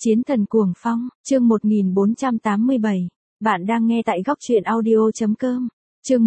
Chiến thần cuồng phong, chương 1487. Bạn đang nghe tại góc truyện audio.com. Chương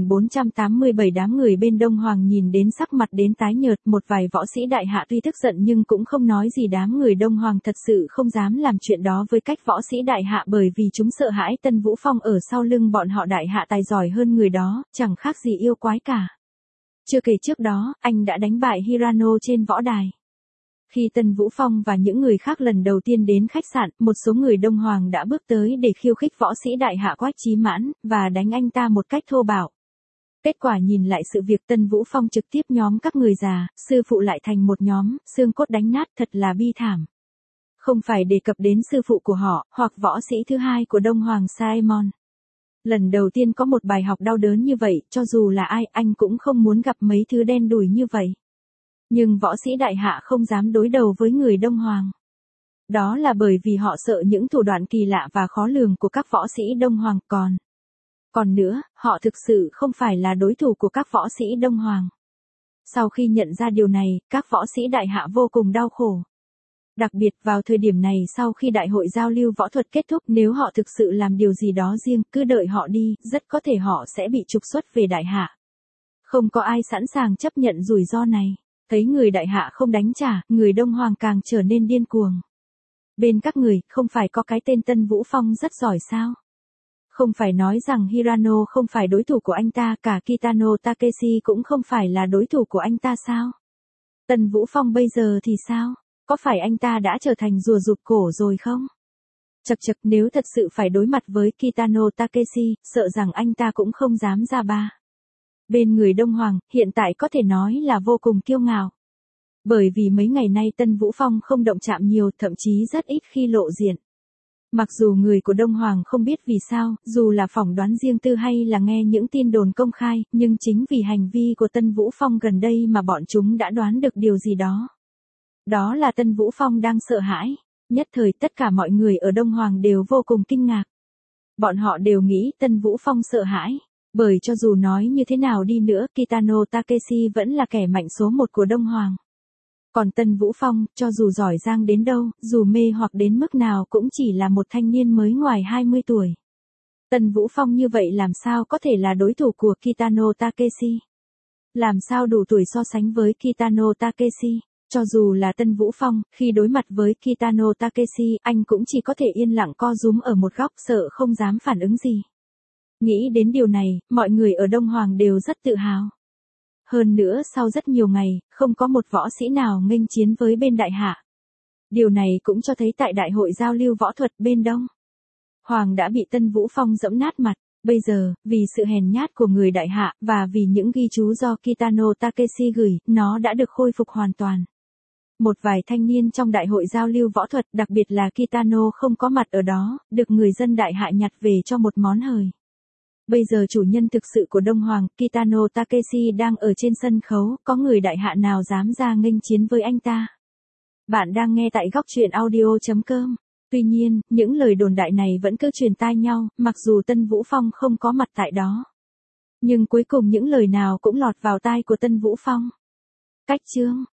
1487. Đám người bên Đông Hoàng nhìn đến sắc mặt đến tái nhợt, một vài võ sĩ đại hạ tuy tức giận nhưng cũng không nói gì. Đám người Đông Hoàng thật sự không dám làm chuyện đó với cách võ sĩ đại hạ, bởi vì chúng sợ hãi Tân Vũ Phong ở sau lưng bọn họ. Đại hạ tài giỏi hơn người đó, chẳng khác gì yêu quái cả. Chưa kể trước đó, anh đã đánh bại Hirano trên võ đài. Khi Tân Vũ Phong và những người khác lần đầu tiên đến khách sạn, một số người Đông Hoàng đã bước tới để khiêu khích võ sĩ đại hạ Quách Chí Mãn, và đánh anh ta một cách thô bạo. Kết quả nhìn lại sự việc, Tân Vũ Phong trực tiếp nhóm các người già, sư phụ lại thành một nhóm, xương cốt đánh nát, thật là bi thảm. Không phải đề cập đến sư phụ của họ, hoặc võ sĩ thứ hai của Đông Hoàng Saemon. Lần đầu tiên có một bài học đau đớn như vậy, cho dù là ai, anh cũng không muốn gặp mấy thứ đen đủi như vậy. Nhưng võ sĩ đại hạ không dám đối đầu với người Đông Hoàng. Đó là bởi vì họ sợ những thủ đoạn kỳ lạ và khó lường của các võ sĩ Đông Hoàng. Còn nữa, họ thực sự không phải là đối thủ của các võ sĩ Đông Hoàng. Sau khi nhận ra điều này, các võ sĩ đại hạ vô cùng đau khổ. Đặc biệt vào thời điểm này, sau khi đại hội giao lưu võ thuật kết thúc, nếu họ thực sự làm điều gì đó riêng, cứ đợi họ đi, rất có thể họ sẽ bị trục xuất về đại hạ. Không có ai sẵn sàng chấp nhận rủi ro này. Thấy người đại hạ không đánh trả, người Đông Hoàng càng trở nên điên cuồng. Bên các người, không phải có cái tên Tân Vũ Phong rất giỏi sao? Không phải nói rằng Hirano không phải đối thủ của anh ta, cả Kitano Takeshi cũng không phải là đối thủ của anh ta sao? Tân Vũ Phong bây giờ thì sao? Có phải anh ta đã trở thành rùa rụt cổ rồi không? Chậc chậc, nếu thật sự phải đối mặt với Kitano Takeshi, sợ rằng anh ta cũng không dám ra ba. Bên người Đông Hoàng, hiện tại có thể nói là vô cùng kiêu ngạo. Bởi vì mấy ngày nay Tân Vũ Phong không động chạm nhiều, thậm chí rất ít khi lộ diện. Mặc dù người của Đông Hoàng không biết vì sao, dù là phỏng đoán riêng tư hay là nghe những tin đồn công khai, nhưng chính vì hành vi của Tân Vũ Phong gần đây mà bọn chúng đã đoán được điều gì đó. Đó là Tân Vũ Phong đang sợ hãi. Nhất thời tất cả mọi người ở Đông Hoàng đều vô cùng kinh ngạc. Bọn họ đều nghĩ Tân Vũ Phong sợ hãi. Bởi cho dù nói như thế nào đi nữa, Kitano Takeshi vẫn là kẻ mạnh số một của Đông Hoàng. Còn Tân Vũ Phong, cho dù giỏi giang đến đâu, dù mê hoặc đến mức nào cũng chỉ là một thanh niên mới ngoài 20 tuổi. Tân Vũ Phong như vậy làm sao có thể là đối thủ của Kitano Takeshi? Làm sao đủ tuổi so sánh với Kitano Takeshi? Cho dù là Tân Vũ Phong, khi đối mặt với Kitano Takeshi, anh cũng chỉ có thể yên lặng co rúm ở một góc, sợ không dám phản ứng gì. Nghĩ đến điều này, mọi người ở Đông Hoàng đều rất tự hào. Hơn nữa, sau rất nhiều ngày, không có một võ sĩ nào nghênh chiến với bên đại hạ. Điều này cũng cho thấy tại đại hội giao lưu võ thuật bên Đông Hoàng đã bị Tân Vũ Phong giẫm nát mặt. Bây giờ, vì sự hèn nhát của người đại hạ, và vì những ghi chú do Kitano Takeshi gửi, nó đã được khôi phục hoàn toàn. Một vài thanh niên trong đại hội giao lưu võ thuật, đặc biệt là Kitano không có mặt ở đó, được người dân đại hạ nhặt về cho một món hời. Bây giờ chủ nhân thực sự của Đông Hoàng, Kitano Takeshi đang ở trên sân khấu, có người đại hạ nào dám ra nghênh chiến với anh ta? Bạn đang nghe tại góc truyện audio.com. Tuy nhiên, những lời đồn đại này vẫn cứ truyền tai nhau, mặc dù Tân Vũ Phong không có mặt tại đó. Nhưng cuối cùng những lời nào cũng lọt vào tai của Tân Vũ Phong. Cách chương